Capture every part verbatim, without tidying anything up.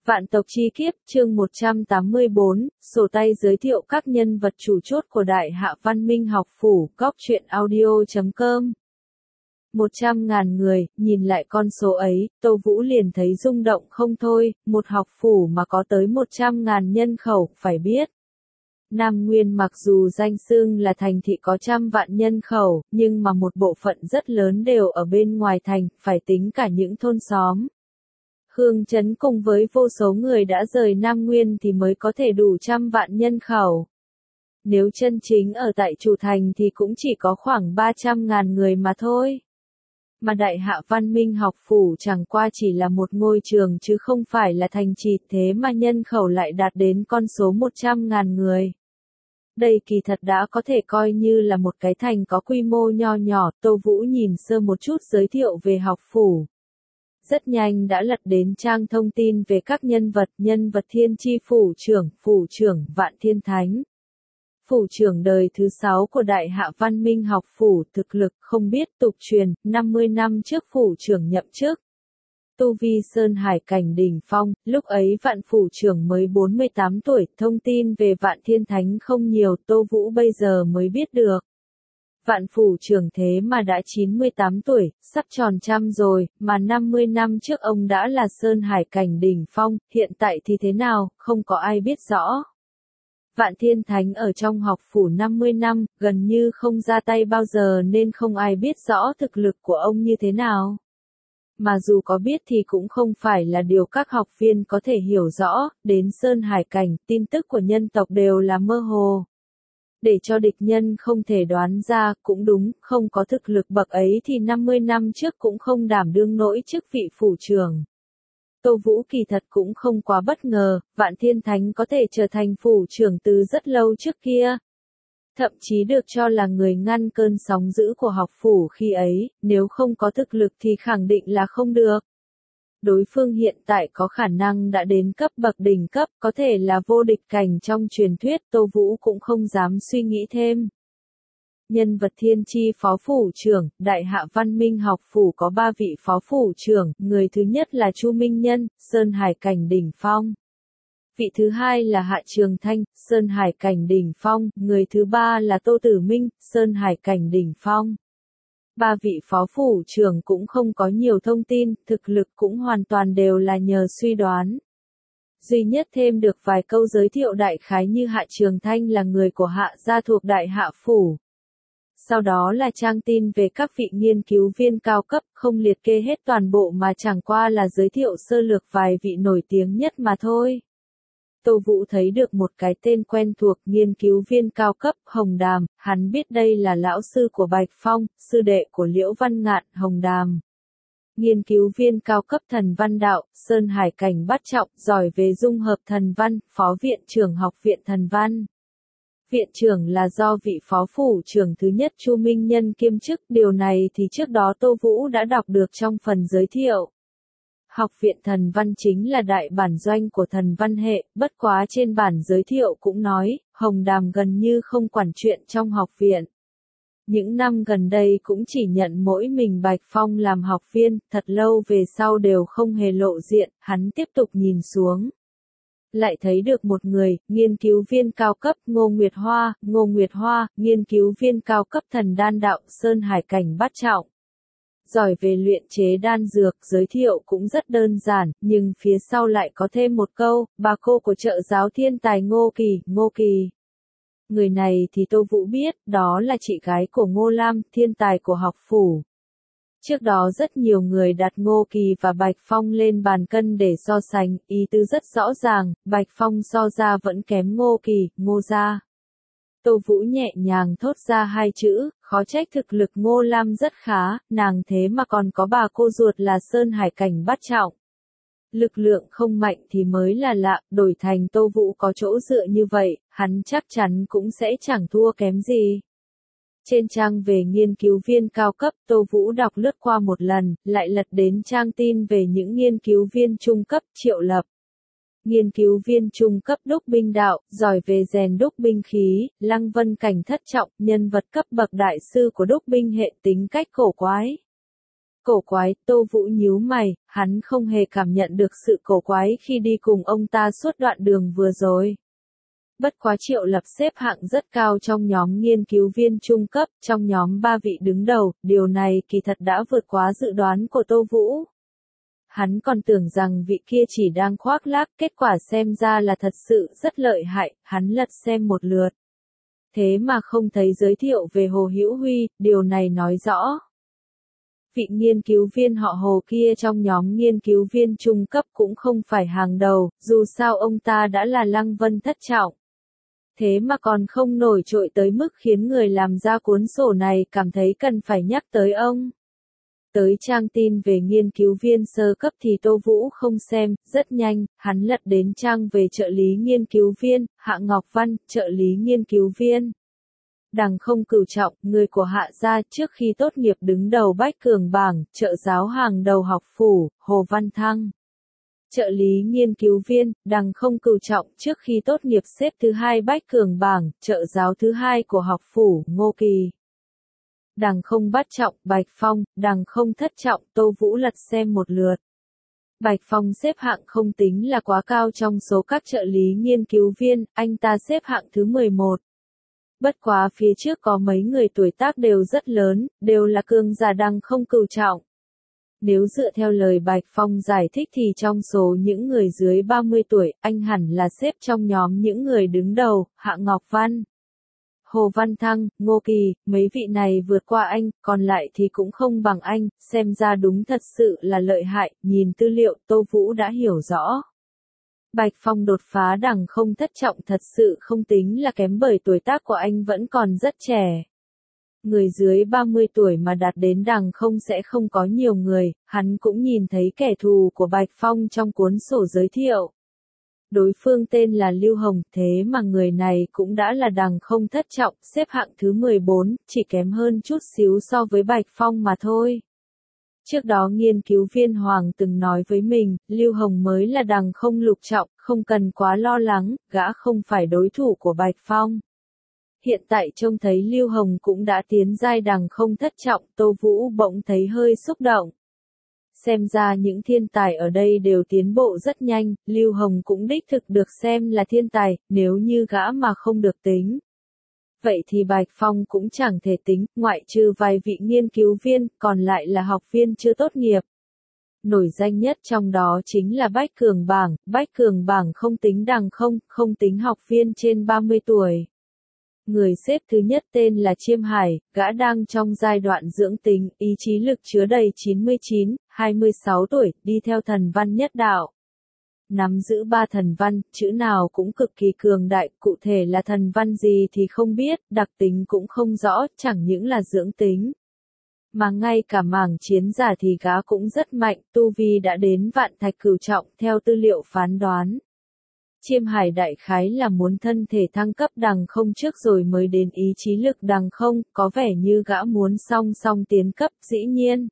Vạn tộc chi kiếp, chương một trăm tám mươi bốn, sổ tay giới thiệu các nhân vật chủ chốt của Đại Hạ Văn Minh học phủ, góc truyện audio chấm com. Một trăm ngàn người, nhìn lại con số ấy, Tô Vũ liền thấy rung động không thôi, một học phủ mà có tới một trăm ngàn nhân khẩu, phải biết. Nam Nguyên mặc dù danh xưng là thành thị có trăm vạn nhân khẩu, nhưng mà một bộ phận rất lớn đều ở bên ngoài thành, phải tính cả những thôn xóm. Hương trấn cùng với vô số người đã rời Nam Nguyên thì mới có thể đủ trăm vạn nhân khẩu. Nếu chân chính ở tại chủ thành thì cũng chỉ có khoảng ba trăm ngàn người mà thôi. Mà Đại Hạ Văn Minh học phủ chẳng qua chỉ là một ngôi trường chứ không phải là thành trì, thế mà nhân khẩu lại đạt đến con số một trăm ngàn người. Đây kỳ thật đã có thể coi như là một cái thành có quy mô nho nhỏ. Tô Vũ nhìn sơ một chút giới thiệu về học phủ. Rất nhanh đã lật đến trang thông tin về các nhân vật, nhân vật Thiên Chi phủ trưởng, phủ trưởng Vạn Thiên Thánh. Phủ trưởng đời thứ sáu của Đại Hạ Văn Minh học phủ, thực lực không biết tục truyền, năm mươi năm trước phủ trưởng nhậm chức. Tu vi Sơn Hải cảnh đỉnh phong, lúc ấy Vạn phủ trưởng mới bốn mươi tám tuổi, thông tin về Vạn Thiên Thánh không nhiều, Tô Vũ bây giờ mới biết được. Vạn phủ trưởng thế mà đã chín mươi tám tuổi, sắp tròn trăm rồi, mà năm mươi năm trước ông đã là Sơn Hải cảnh đỉnh phong, hiện tại thì thế nào, không có ai biết rõ. Vạn Thiên Thánh ở trong học phủ năm mươi năm, gần như không ra tay bao giờ nên không ai biết rõ thực lực của ông như thế nào. Mà dù có biết thì cũng không phải là điều các học viên có thể hiểu rõ, đến Sơn Hải cảnh, tin tức của nhân tộc đều là mơ hồ. Để cho địch nhân không thể đoán ra, cũng đúng, không có thực lực bậc ấy thì năm mươi năm trước cũng không đảm đương nổi chức vị phủ trưởng. Tô Vũ kỳ thật cũng không quá bất ngờ, Vạn Thiên Thánh có thể trở thành phủ trưởng từ rất lâu trước kia. Thậm chí được cho là người ngăn cơn sóng dữ của học phủ khi ấy, nếu không có thực lực thì khẳng định là không được. Đối phương hiện tại có khả năng đã đến cấp bậc đỉnh cấp, có thể là vô địch cảnh trong truyền thuyết, Tô Vũ cũng không dám suy nghĩ thêm. Nhân vật Thiên Chi phó phủ trưởng, Đại Hạ Văn Minh học phủ có ba vị phó phủ trưởng, người thứ nhất là Chu Minh Nhân, Sơn Hải cảnh đỉnh phong. Vị thứ hai là Hạ Trường Thanh, Sơn Hải cảnh đỉnh phong, người thứ ba là Tô Tử Minh, Sơn Hải cảnh đỉnh phong. Ba vị phó phủ trưởng cũng không có nhiều thông tin, thực lực cũng hoàn toàn đều là nhờ suy đoán. Duy nhất thêm được vài câu giới thiệu đại khái như Hạ Trường Thanh là người của Hạ gia thuộc Đại Hạ phủ. Sau đó là trang tin về các vị nghiên cứu viên cao cấp, không liệt kê hết toàn bộ mà chẳng qua là giới thiệu sơ lược vài vị nổi tiếng nhất mà thôi. Tô Vũ thấy được một cái tên quen thuộc, nghiên cứu viên cao cấp, Hồng Đàm, hắn biết đây là lão sư của Bạch Phong, sư đệ của Liễu Văn Ngạn, Hồng Đàm. Nghiên cứu viên cao cấp thần văn đạo, Sơn Hải cảnh bát trọng, giỏi về dung hợp thần văn, phó viện trưởng học viện thần văn. Viện trưởng là do vị phó phủ trưởng thứ nhất Chu Minh Nhân kiêm chức, điều này thì trước đó Tô Vũ đã đọc được trong phần giới thiệu. Học viện thần văn chính là đại bản doanh của thần văn hệ, bất quá trên bản giới thiệu cũng nói, Hồng Đàm gần như không quản chuyện trong học viện. Những năm gần đây cũng chỉ nhận mỗi mình Bạch Phong làm học viên, thật lâu về sau đều không hề lộ diện, hắn tiếp tục nhìn xuống. Lại thấy được một người, nghiên cứu viên cao cấp Ngô Nguyệt Hoa, Ngô Nguyệt Hoa, nghiên cứu viên cao cấp thần đan đạo Sơn Hải cảnh bát trọng. Giỏi về luyện chế đan dược, giới thiệu cũng rất đơn giản, nhưng phía sau lại có thêm một câu, bà cô của trợ giáo thiên tài Ngô Kỳ, Ngô Kỳ. Người này thì Tô Vũ biết, đó là chị gái của Ngô Lam, thiên tài của học phủ. Trước đó rất nhiều người đặt Ngô Kỳ và Bạch Phong lên bàn cân để so sánh, ý tứ rất rõ ràng, Bạch Phong so ra vẫn kém Ngô Kỳ, Ngô gia. Tô Vũ nhẹ nhàng thốt ra hai chữ, khó trách thực lực Ngô Lam rất khá, nàng thế mà còn có bà cô ruột là Sơn Hải cảnh bát trọng. Lực lượng không mạnh thì mới là lạ, đổi thành Tô Vũ có chỗ dựa như vậy, hắn chắc chắn cũng sẽ chẳng thua kém gì. Trên trang về nghiên cứu viên cao cấp, Tô Vũ đọc lướt qua một lần, lại lật đến trang tin về những nghiên cứu viên trung cấp, Triệu Lập. Nghiên cứu viên trung cấp đúc binh đạo, giỏi về rèn đúc binh khí, Lăng Vân cảnh thất trọng, nhân vật cấp bậc đại sư của đúc binh hệ, tính cách cổ quái. Cổ quái, Tô Vũ nhíu mày, hắn không hề cảm nhận được sự cổ quái khi đi cùng ông ta suốt đoạn đường vừa rồi. Bất quá Triệu Lập xếp hạng rất cao trong nhóm nghiên cứu viên trung cấp, trong nhóm ba vị đứng đầu, điều này kỳ thật đã vượt quá dự đoán của Tô Vũ. Hắn còn tưởng rằng vị kia chỉ đang khoác lác, kết quả xem ra là thật sự rất lợi hại, hắn lật xem một lượt. Thế mà không thấy giới thiệu về Hồ Hữu Huy, điều này nói rõ. Vị nghiên cứu viên họ Hồ kia trong nhóm nghiên cứu viên trung cấp cũng không phải hàng đầu, dù sao ông ta đã là Lăng Vân thất trọng. Thế mà còn không nổi trội tới mức khiến người làm ra cuốn sổ này cảm thấy cần phải nhắc tới ông. Tới trang tin về nghiên cứu viên sơ cấp thì Tô Vũ không xem, rất nhanh, hắn lật đến trang về trợ lý nghiên cứu viên, Hạ Ngọc Văn, trợ lý nghiên cứu viên. Đằng Không Cửu Trọng, người của Hạ gia trước khi tốt nghiệp đứng đầu Bách Cường bảng, trợ giáo hàng đầu học phủ, Hồ Văn Thăng. Trợ lý nghiên cứu viên, Đằng Không Cửu Trọng trước khi tốt nghiệp xếp thứ hai Bách Cường bảng, trợ giáo thứ hai của học phủ, Ngô Kỳ. Đằng Không Bát Trọng, Bạch Phong, Đằng Không Thất Trọng, Tô Vũ lật xem một lượt. Bạch Phong xếp hạng không tính là quá cao trong số các trợ lý nghiên cứu viên, anh ta xếp hạng thứ mười một. Bất quá phía trước có mấy người tuổi tác đều rất lớn, đều là cường giả Đằng Không Cửu Trọng. Nếu dựa theo lời Bạch Phong giải thích thì trong số những người dưới ba mươi tuổi, anh hẳn là xếp trong nhóm những người đứng đầu, Hạ Ngọc Văn, Hồ Văn Thăng, Ngô Kỳ, mấy vị này vượt qua anh, còn lại thì cũng không bằng anh, xem ra đúng thật sự là lợi hại, nhìn tư liệu Tô Vũ đã hiểu rõ. Bạch Phong đột phá Đằng Không Thất Trọng thật sự không tính là kém bởi tuổi tác của anh vẫn còn rất trẻ. Người dưới ba mươi tuổi mà đạt đến Đằng Không sẽ không có nhiều người, hắn cũng nhìn thấy kẻ thù của Bạch Phong trong cuốn sổ giới thiệu. Đối phương tên là Lưu Hồng, thế mà người này cũng đã là Đằng Không Thất Trọng, xếp hạng thứ mười bốn, chỉ kém hơn chút xíu so với Bạch Phong mà thôi. Trước đó nghiên cứu viên Hoàng từng nói với mình, Lưu Hồng mới là Đằng Không Lục Trọng, không cần quá lo lắng, gã không phải đối thủ của Bạch Phong. Hiện tại trông thấy Lưu Hồng cũng đã tiến giai Đằng Không Thất Trọng, Tô Vũ bỗng thấy hơi xúc động. Xem ra những thiên tài ở đây đều tiến bộ rất nhanh, Lưu Hồng cũng đích thực được xem là thiên tài, nếu như gã mà không được tính. Vậy thì Bạch Phong cũng chẳng thể tính, ngoại trừ vài vị nghiên cứu viên, còn lại là học viên chưa tốt nghiệp. Nổi danh nhất trong đó chính là Bách Cường bảng, Bách Cường bảng không tính Đằng Không, không tính học viên trên ba mươi tuổi. Người xếp thứ nhất tên là Chiêm Hải, gã đang trong giai đoạn dưỡng tính, ý chí lực chứa đầy chín mươi chín, hai mươi sáu tuổi, đi theo thần văn nhất đạo. Nắm giữ ba thần văn, chữ nào cũng cực kỳ cường đại, cụ thể là thần văn gì thì không biết, đặc tính cũng không rõ, chẳng những là dưỡng tính. Mà ngay cả mảng chiến giả thì gã cũng rất mạnh, tu vi đã đến vạn thạch cửu trọng, theo tư liệu phán đoán. Chiêm Hải đại khái là muốn thân thể thăng cấp Đằng Không trước rồi mới đến ý chí lực Đằng Không, có vẻ như gã muốn song song tiến cấp, dĩ nhiên.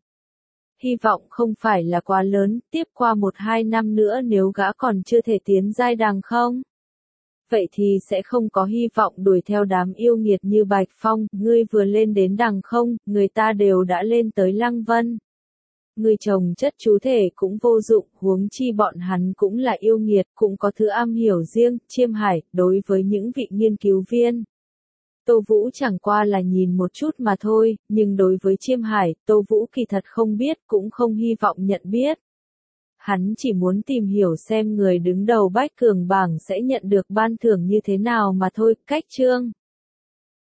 Hy vọng không phải là quá lớn, tiếp qua một hai năm nữa nếu gã còn chưa thể tiến giai Đằng Không. Vậy thì sẽ không có hy vọng đuổi theo đám yêu nghiệt như Bạch Phong, ngươi vừa lên đến Đằng Không, người ta đều đã lên tới Lăng Vân. Người chồng chất chú thể cũng vô dụng, huống chi bọn hắn cũng là yêu nghiệt, cũng có thứ am hiểu riêng, Chiêm Hải, đối với những vị nghiên cứu viên. Tô Vũ chẳng qua là nhìn một chút mà thôi, nhưng đối với Chiêm Hải, Tô Vũ kỳ thật không biết, cũng không hy vọng nhận biết. Hắn chỉ muốn tìm hiểu xem người đứng đầu Bách Cường bảng sẽ nhận được ban thưởng như thế nào mà thôi, cách chương.